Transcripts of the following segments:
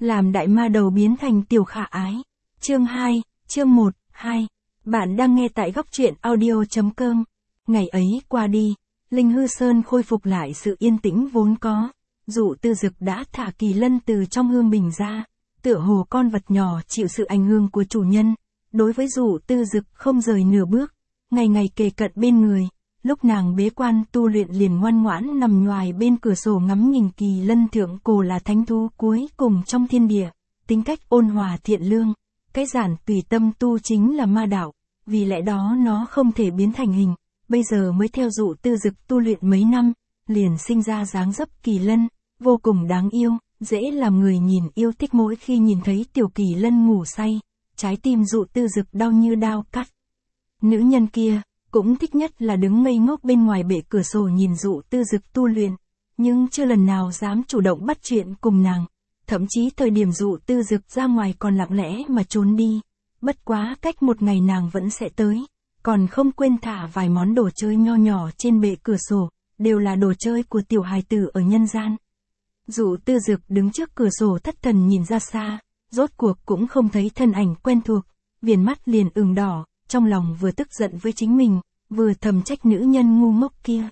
làm đại ma đầu biến thành tiểu khả ái. Chương 2, chương 1, 2. Bạn đang nghe tại góc truyện audio.com. Ngày ấy qua đi, Linh Hư Sơn khôi phục lại sự yên tĩnh vốn có. Dụ Tư Dực đã thả Kỳ Lân từ trong hương bình ra, tựa hồ con vật nhỏ chịu sự ảnh hưởng của chủ nhân. Đối với Dụ Tư Dực không rời nửa bước, ngày ngày kề cận bên người. Lúc nàng bế quan tu luyện liền ngoan ngoãn nằm nhoài bên cửa sổ ngắm nhìn Kỳ Lân thượng cổ là thánh thú cuối cùng trong thiên địa, tính cách ôn hòa thiện lương, cái giản tùy tâm tu chính là ma đạo, vì lẽ đó nó không thể biến thành hình, bây giờ mới theo Dụ Tư Dực tu luyện mấy năm, liền sinh ra dáng dấp Kỳ Lân, vô cùng đáng yêu, dễ làm người nhìn yêu thích. Mỗi khi nhìn thấy tiểu Kỳ Lân ngủ say, trái tim Dụ Tư Dực đau như đao cắt. Nữ nhân kia cũng thích nhất là đứng ngây ngốc bên ngoài bệ cửa sổ nhìn Dụ Tư Dực tu luyện, nhưng chưa lần nào dám chủ động bắt chuyện cùng nàng, thậm chí thời điểm Dụ Tư Dực ra ngoài còn lặng lẽ mà trốn đi, bất quá cách một ngày nàng vẫn sẽ tới, còn không quên thả vài món đồ chơi nho nhỏ trên bệ cửa sổ, đều là đồ chơi của tiểu hài tử ở nhân gian. Dụ Tư Dực đứng trước cửa sổ thất thần nhìn ra xa, rốt cuộc cũng không thấy thân ảnh quen thuộc, viền mắt liền ửng đỏ. Trong lòng vừa tức giận với chính mình, vừa thầm trách nữ nhân ngu ngốc kia.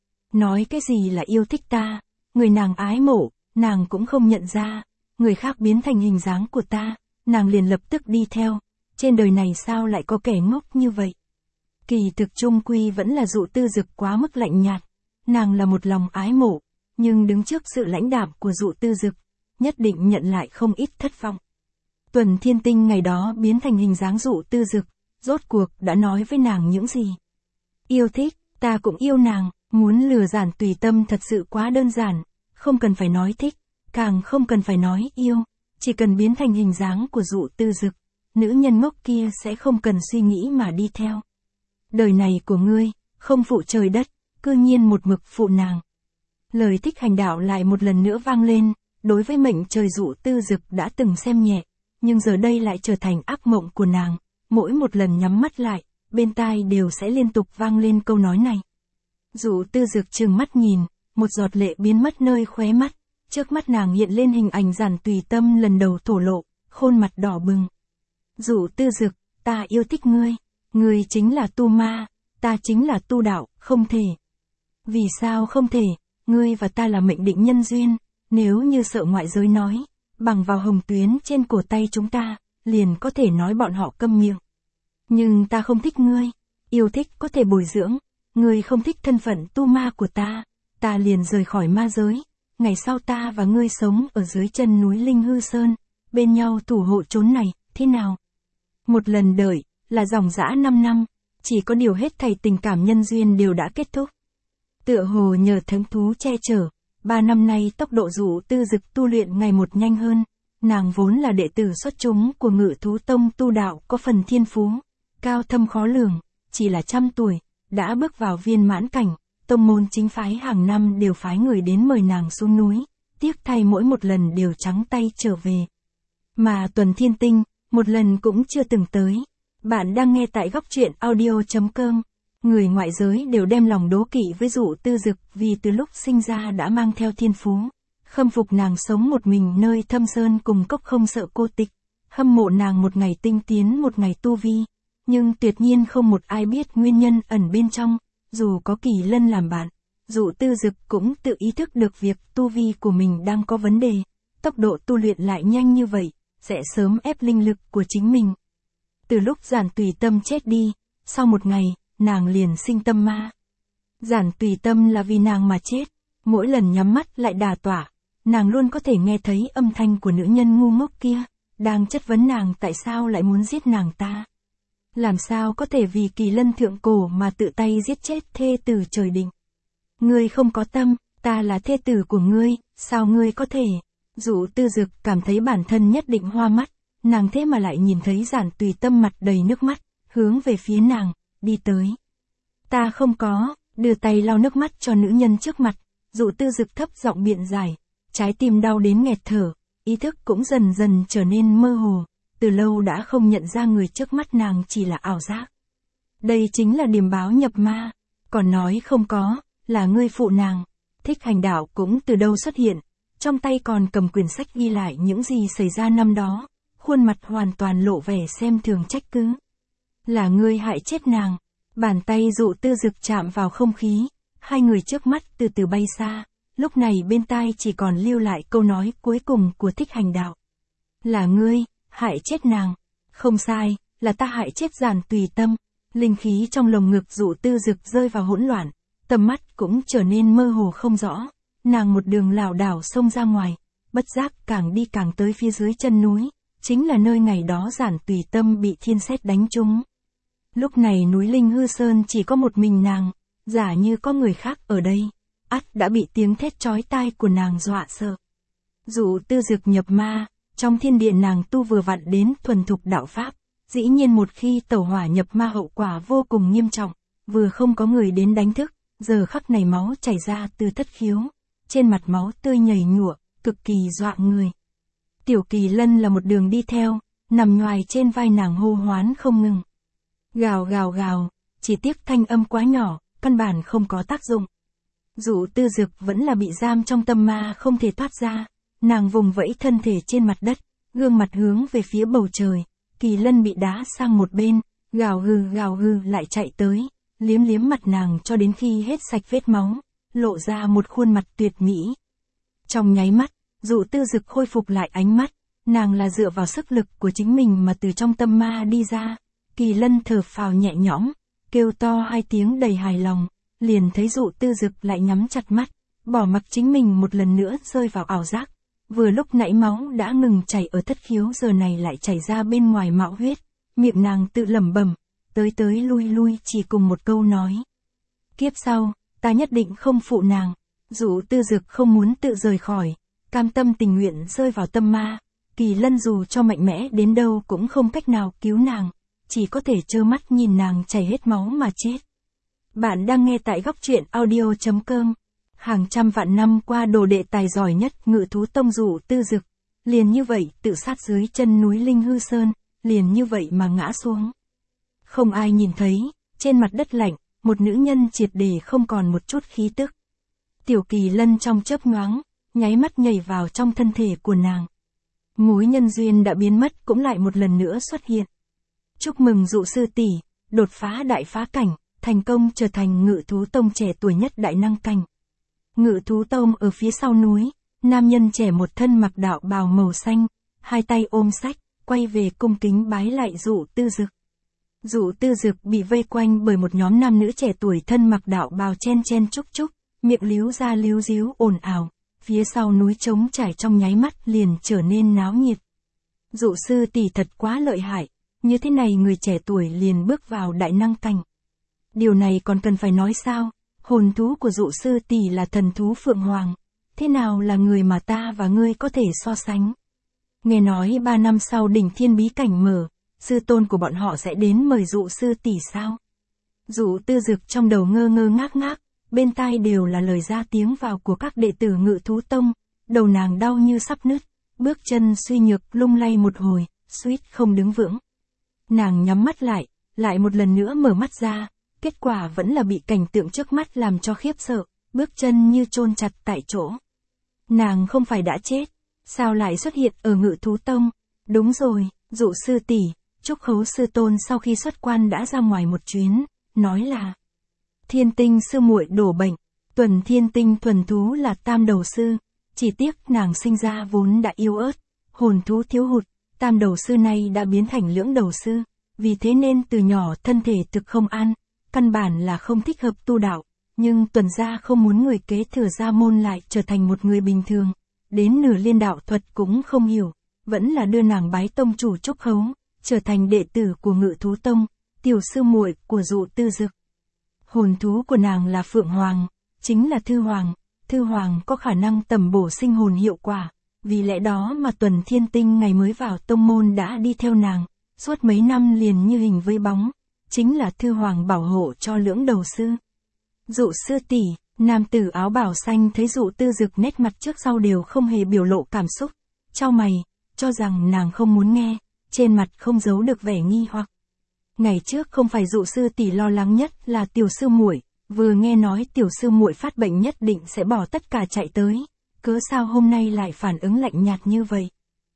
Nói cái gì là yêu thích ta, người nàng ái mộ, nàng cũng không nhận ra, người khác biến thành hình dáng của ta, nàng liền lập tức đi theo, trên đời này sao lại có kẻ ngốc như vậy. Kỳ thực chung quy vẫn là Dụ Tư Dực quá mức lạnh nhạt, nàng là một lòng ái mộ, nhưng đứng trước sự lãnh đạm của Dụ Tư Dực, nhất định nhận lại không ít thất vọng. Tuần Thiên Tinh ngày đó biến thành hình dáng Dụ Tư Dực, rốt cuộc đã nói với nàng những gì? Yêu thích, ta cũng yêu nàng, muốn lừa giản tùy tâm thật sự quá đơn giản, không cần phải nói thích, càng không cần phải nói yêu, chỉ cần biến thành hình dáng của Dụ Tư Dực, nữ nhân ngốc kia sẽ không cần suy nghĩ mà đi theo. Đời này của ngươi, không phụ trời đất, cư nhiên một mực phụ nàng. Lời thích hành đạo lại một lần nữa vang lên, đối với mệnh trời Dụ Tư Dực đã từng xem nhẹ, nhưng giờ đây lại trở thành ác mộng của nàng. Mỗi một lần nhắm mắt lại, bên tai đều sẽ liên tục vang lên câu nói này. Dụ Tư Dực trừng mắt nhìn, một giọt lệ biến mất nơi khóe mắt, trước mắt nàng hiện lên hình ảnh giản tùy tâm lần đầu thổ lộ, khuôn mặt đỏ bừng. Dụ Tư Dực, ta yêu thích ngươi, ngươi chính là tu ma, ta chính là tu đạo, không thể. Vì sao không thể, ngươi và ta là mệnh định nhân duyên, nếu như sợ ngoại giới nói, bằng vào hồng tuyến trên cổ tay chúng ta, liền có thể nói bọn họ câm miệng. Nhưng ta không thích ngươi, yêu thích có thể bồi dưỡng, ngươi không thích thân phận tu ma của ta liền rời khỏi ma giới, ngày sau ta và ngươi sống ở dưới chân núi Linh Hư Sơn, bên nhau thủ hộ chốn này, thế nào? Một lần đợi, là dòng dã 5 năm, chỉ có điều hết thảy tình cảm nhân duyên đều đã kết thúc. Tựa hồ nhờ thánh thú che chở, 3 năm nay tốc độ Dụ Tư Dực tu luyện ngày một nhanh hơn. Nàng vốn là đệ tử xuất chúng của Ngự Thú Tông tu đạo có phần thiên phú, cao thâm khó lường, chỉ là 100 tuổi, đã bước vào viên mãn cảnh, tông môn chính phái hàng năm đều phái người đến mời nàng xuống núi, tiếc thay mỗi một lần đều trắng tay trở về. Mà Tuần Thiên Tinh, một lần cũng chưa từng tới. Bạn đang nghe tại góc truyện audio.com. Người ngoại giới đều đem lòng đố kỵ với Dụ Tư Dực vì từ lúc sinh ra đã mang theo thiên phú. Khâm phục nàng sống một mình nơi thâm sơn cùng cốc không sợ cô tịch, hâm mộ nàng một ngày tinh tiến một ngày tu vi, nhưng tuyệt nhiên không một ai biết nguyên nhân ẩn bên trong, dù có Kỳ Lân làm bạn, Dụ Tư Dực cũng tự ý thức được việc tu vi của mình đang có vấn đề, tốc độ tu luyện lại nhanh như vậy, sẽ sớm ép linh lực của chính mình. Từ lúc giản tùy tâm chết đi, sau một ngày, nàng liền sinh tâm ma. Giản tùy tâm là vì nàng mà chết, mỗi lần nhắm mắt lại đà tỏa. Nàng luôn có thể nghe thấy âm thanh của nữ nhân ngu ngốc kia, đang chất vấn nàng tại sao lại muốn giết nàng ta. Làm sao có thể vì Kỳ Lân thượng cổ mà tự tay giết chết thê tử trời định. Ngươi không có tâm, ta là thê tử của ngươi, sao ngươi có thể. Dụ Tư Dực cảm thấy bản thân nhất định hoa mắt, nàng thế mà lại nhìn thấy giản tùy tâm mặt đầy nước mắt, hướng về phía nàng, đi tới. Ta không có, đưa tay lau nước mắt cho nữ nhân trước mặt, Dụ Tư Dực thấp giọng biện giải. Trái tim đau đến nghẹt thở, ý thức cũng dần dần trở nên mơ hồ, từ lâu đã không nhận ra người trước mắt nàng chỉ là ảo giác. Đây chính là điềm báo nhập ma, còn nói không có, là ngươi phụ nàng. Thích hành đạo cũng từ đâu xuất hiện, trong tay còn cầm quyển sách ghi lại những gì xảy ra năm đó, khuôn mặt hoàn toàn lộ vẻ xem thường trách cứ. Là ngươi hại chết nàng. Bàn tay Dụ Tư Dực chạm vào không khí, hai người trước mắt từ từ bay xa, lúc này bên tai chỉ còn lưu lại câu nói cuối cùng của Thích Hành Đạo. Là ngươi, hại chết nàng. Không sai, là ta hại chết Giản Tùy Tâm. Linh khí trong lồng ngực Dụ Tư Dực rơi vào hỗn loạn, tầm mắt cũng trở nên mơ hồ không rõ, nàng một đường lảo đảo xông ra ngoài, bất giác càng đi càng tới phía dưới chân núi, chính là nơi ngày đó Giản Tùy Tâm bị thiên sét đánh trúng. Lúc này núi Linh Hư Sơn chỉ có một mình nàng, giả như có người khác ở đây, ắt đã bị tiếng thét chói tai của nàng dọa sợ. Dụ Tư Dực nhập ma, trong thiên địa nàng tu vừa vặn đến thuần thục đạo pháp, dĩ nhiên một khi tẩu hỏa nhập ma hậu quả vô cùng nghiêm trọng, vừa không có người đến đánh thức, giờ khắc này máu chảy ra từ thất khiếu, trên mặt máu tươi nhầy nhụa, cực kỳ dọa người. Tiểu Kỳ Lân là một đường đi theo, nằm nhoài trên vai nàng hô hoán không ngừng. Gào gào gào, chỉ tiếc thanh âm quá nhỏ, căn bản không có tác dụng. Dụ Tư Dực vẫn là bị giam trong tâm ma không thể thoát ra, nàng vùng vẫy thân thể trên mặt đất, gương mặt hướng về phía bầu trời, Kỳ Lân bị đá sang một bên, gào gừ lại chạy tới, liếm liếm mặt nàng cho đến khi hết sạch vết máu, lộ ra một khuôn mặt tuyệt mỹ. Trong nháy mắt, Dụ Tư Dực khôi phục lại ánh mắt, nàng là dựa vào sức lực của chính mình mà từ trong tâm ma đi ra. Kỳ Lân thở phào nhẹ nhõm, kêu to hai tiếng đầy hài lòng, liền thấy Dụ Tư Dực lại nhắm chặt mắt, bỏ mặc chính mình một lần nữa rơi vào ảo giác. Vừa lúc nãy máu đã ngừng chảy ở thất khiếu giờ này lại chảy ra bên ngoài mạo huyết, miệng nàng tự lẩm bẩm, tới lui chỉ cùng một câu nói. Kiếp sau, ta nhất định không phụ nàng. Dụ Tư Dực không muốn tự rời khỏi, cam tâm tình nguyện rơi vào tâm ma, Kỳ Lân dù cho mạnh mẽ đến đâu cũng không cách nào cứu nàng, chỉ có thể trơ mắt nhìn nàng chảy hết máu mà chết. Bạn đang nghe tại góc truyện audio.com. Hàng trăm vạn năm qua đồ đệ tài giỏi nhất Ngự Thú Tông Dụ Tư Dực, liền như vậy tự sát dưới chân núi Linh Hư Sơn, liền như vậy mà ngã xuống. Không ai nhìn thấy, trên mặt đất lạnh, một nữ nhân triệt để không còn một chút khí tức. Tiểu Kỳ Lân trong chớp nhoáng, nháy mắt nhảy vào trong thân thể của nàng. Mối nhân duyên đã biến mất cũng lại một lần nữa xuất hiện. Chúc mừng Dụ sư tỷ, đột phá đại phá cảnh, thành công trở thành Ngự Thú Tông trẻ tuổi nhất đại năng cảnh. Ngự Thú Tông ở phía sau núi, nam nhân trẻ một thân mặc đạo bào màu xanh, hai tay ôm sách, quay về cung kính bái lại Dụ Tư Dực. Dụ Tư Dực bị vây quanh bởi một nhóm nam nữ trẻ tuổi thân mặc đạo bào chen chen chúc chúc, miệng líu ra líu díu ồn ào, phía sau núi trống trải trong nháy mắt liền trở nên náo nhiệt. Dụ sư tỷ thật quá lợi hại, như thế này người trẻ tuổi liền bước vào đại năng cảnh. Điều này còn cần phải nói sao, hồn thú của Dụ sư tỷ là thần thú Phượng Hoàng, thế nào là người mà ta và ngươi có thể so sánh. Nghe nói 3 năm sau đỉnh thiên bí cảnh mở, sư tôn của bọn họ sẽ đến mời Dụ sư tỷ sao? Dụ Tư Dực trong đầu ngơ ngơ ngác ngác, bên tai đều là lời ra tiếng vào của các đệ tử Ngự Thú Tông, đầu nàng đau như sắp nứt, bước chân suy nhược lung lay một hồi, suýt không đứng vững. Nàng nhắm mắt lại một lần nữa mở mắt ra, kết quả vẫn là bị cảnh tượng trước mắt làm cho khiếp sợ, bước chân như chôn chặt tại chỗ. Nàng không phải đã chết, sao lại xuất hiện ở Ngự Thú Tông? Đúng rồi, Dụ sư tỷ, Trúc Khấu sư tôn sau khi xuất quan đã ra ngoài một chuyến, nói là Thiên Tinh sư muội đổ bệnh, Tuần Thiên Tinh thuần thú là tam đầu sư, chỉ tiếc nàng sinh ra vốn đã yếu ớt, hồn thú thiếu hụt, tam đầu sư này đã biến thành lưỡng đầu sư, vì thế nên từ nhỏ thân thể thực không an, căn bản là không thích hợp tu đạo, nhưng Tuần gia không muốn người kế thừa gia môn lại trở thành một người bình thường, đến nửa liên đạo thuật cũng không hiểu, vẫn là đưa nàng bái tông chủ Trúc Khấu, trở thành đệ tử của Ngự Thú Tông, tiểu sư muội của Dụ Tư Dực. Hồn thú của nàng là Phượng Hoàng, chính là Thư Hoàng có khả năng tầm bổ sinh hồn hiệu quả, vì lẽ đó mà Tuần Thiên Tinh ngày mới vào tông môn đã đi theo nàng, suốt mấy năm liền như hình với bóng, chính là Thư Hoàng bảo hộ cho lưỡng đầu sư. Dụ sư tỷ, nam tử áo bào xanh thấy Dụ Tư Dực nét mặt trước sau đều không hề biểu lộ cảm xúc, chau mày, cho rằng nàng không muốn nghe, trên mặt không giấu được vẻ nghi hoặc. Ngày trước không phải Dụ sư tỷ lo lắng nhất là tiểu sư muội, vừa nghe nói tiểu sư muội phát bệnh nhất định sẽ bỏ tất cả chạy tới, cớ sao hôm nay lại phản ứng lạnh nhạt như vậy?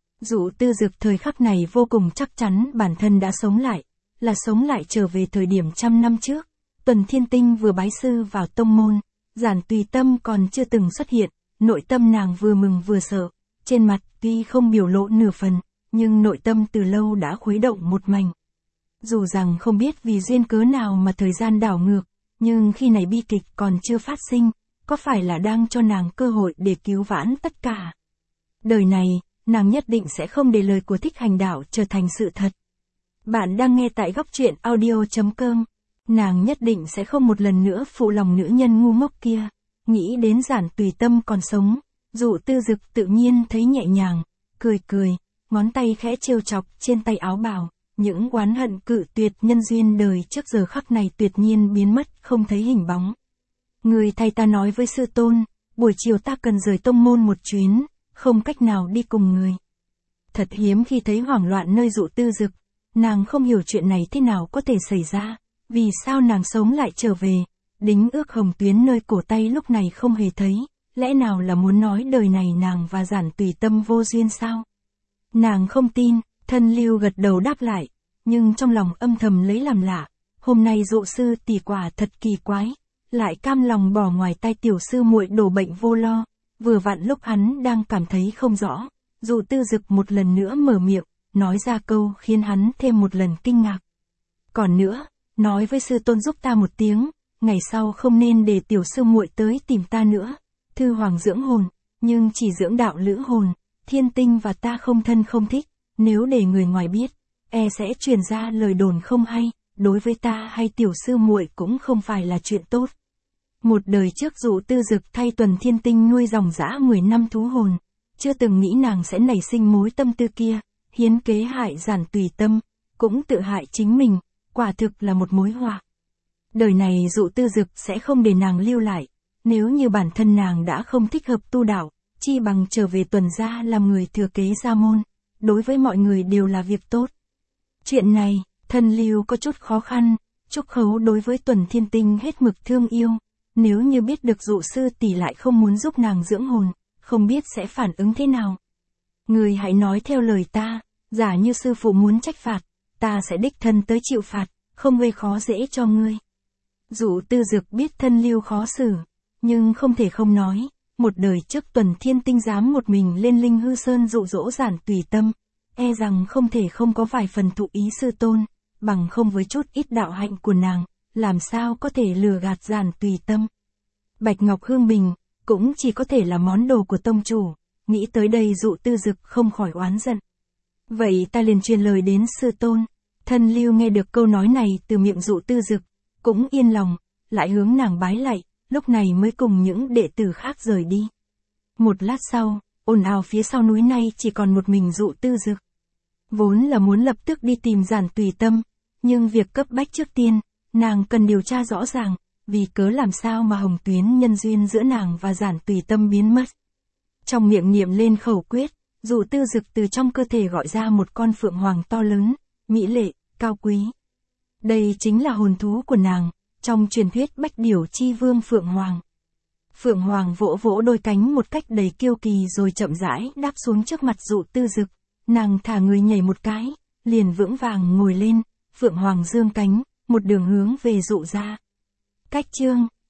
Dụ Tư Dực thời khắc này vô cùng chắc chắn bản thân đã sống lại, là sống lại trở về thời điểm 100 năm trước. Tuần Thiên Tinh vừa bái sư vào tông môn, Giản Tùy Tâm còn chưa từng xuất hiện, nội tâm nàng vừa mừng vừa sợ, trên mặt tuy không biểu lộ nửa phần, nhưng nội tâm từ lâu đã khuấy động một mảnh. Dù rằng không biết vì duyên cớ nào mà thời gian đảo ngược, nhưng khi này bi kịch còn chưa phát sinh, có phải là đang cho nàng cơ hội để cứu vãn tất cả? Đời này, nàng nhất định sẽ không để lời của Thích Hành Đạo trở thành sự thật. Bạn đang nghe tại góc truyện audio.com. Nàng nhất định sẽ không một lần nữa phụ lòng nữ nhân ngu ngốc kia. Nghĩ đến Giản Tùy Tâm còn sống, Dụ Tư Dực tự nhiên thấy nhẹ nhàng, cười cười, ngón tay khẽ trêu chọc trên tay áo bào, những oán hận cự tuyệt nhân duyên đời trước giờ khắc này tuyệt nhiên biến mất không thấy hình bóng. Người thầy ta nói với sư tôn, buổi chiều ta cần rời tông môn một chuyến, không cách nào đi cùng người. Thật hiếm khi thấy hoảng loạn nơi Dụ Tư Dực, nàng không hiểu chuyện này thế nào có thể xảy ra, vì sao nàng sống lại trở về, đính ước hồng tuyến nơi cổ tay lúc này không hề thấy, lẽ nào là muốn nói đời này nàng và Giản Tùy Tâm vô duyên sao? Nàng không tin, Thân Lưu gật đầu đáp lại, nhưng trong lòng âm thầm lấy làm lạ, hôm nay Dụ sư tỷ quả thật kỳ quái, lại cam lòng bỏ ngoài tay tiểu sư muội đổ bệnh vô lo, vừa vặn lúc hắn đang cảm thấy không rõ, Dụ Tư Dực một lần nữa mở miệng, nói ra câu khiến hắn thêm một lần kinh ngạc. Còn nữa, nói với sư tôn giúp ta một tiếng, ngày sau không nên để tiểu sư muội tới tìm ta nữa. Thư Hoàng dưỡng hồn, nhưng chỉ dưỡng đạo lữ hồn, Thiên Tinh và ta không thân không thích, nếu để người ngoài biết, sẽ truyền ra lời đồn không hay, đối với ta hay tiểu sư muội cũng không phải là chuyện tốt. Một đời trước Dụ Tư Dực thay Tuần Thiên Tinh nuôi dòng dã 10 năm thú hồn, chưa từng nghĩ nàng sẽ nảy sinh mối tâm tư kia, hiến kế hại Giản Tùy Tâm, cũng tự hại chính mình, quả thực là một mối họa. Đời này Dụ Tư Dực sẽ không để nàng lưu lại, nếu như bản thân nàng đã không thích hợp tu đạo, chi bằng trở về Tuần gia làm người thừa kế gia môn, đối với mọi người đều là việc tốt. Chuyện này, Thân Lưu có chút khó khăn, Trúc Khấu đối với Tuần Thiên Tinh hết mực thương yêu, nếu như biết được Dụ sư tỷ lại không muốn giúp nàng dưỡng hồn, không biết sẽ phản ứng thế nào. Người hãy nói theo lời ta, giả như sư phụ muốn trách phạt, ta sẽ đích thân tới chịu phạt, không gây khó dễ cho ngươi. Dụ Tư Dực biết Thân Lưu khó xử, nhưng không thể không nói, một đời trước Tuần Thiên Tinh dám một mình lên Linh Hư Sơn dụ dỗ Giản Tùy Tâm, rằng không thể không có vài phần thụ ý sư tôn, bằng không với chút ít đạo hạnh của nàng, làm sao có thể lừa gạt Giản Tùy Tâm. Bạch Ngọc Hương Bình, cũng chỉ có thể là món đồ của tông chủ, nghĩ tới đây Dụ Tư Dực không khỏi oán giận. Vậy ta liền truyền lời đến sư tôn. Thân Lưu nghe được câu nói này từ miệng Dụ Tư Dực, cũng yên lòng, lại hướng nàng bái lạy, lúc này mới cùng những đệ tử khác rời đi. Một lát sau, ồn ào phía sau núi này chỉ còn một mình Dụ Tư Dực. Vốn là muốn lập tức đi tìm Giản Tùy Tâm, nhưng việc cấp bách trước tiên, nàng cần điều tra rõ ràng, vì cớ làm sao mà hồng tuyến nhân duyên giữa nàng và Giản Tùy Tâm biến mất. Trong miệng niệm lên khẩu quyết, Dụ Tư Dực từ trong cơ thể gọi ra một con phượng hoàng to lớn, mỹ lệ, cao quý. Đây chính là hồn thú của nàng, trong truyền thuyết Bách Điểu Chi Vương Phượng Hoàng. Phượng Hoàng vỗ vỗ đôi cánh một cách đầy kiêu kỳ rồi chậm rãi đáp xuống trước mặt Dụ Tư Dực, nàng thả người nhảy một cái, liền vững vàng ngồi lên, Phượng Hoàng dương cánh, một đường hướng về Dụ gia. Cách chương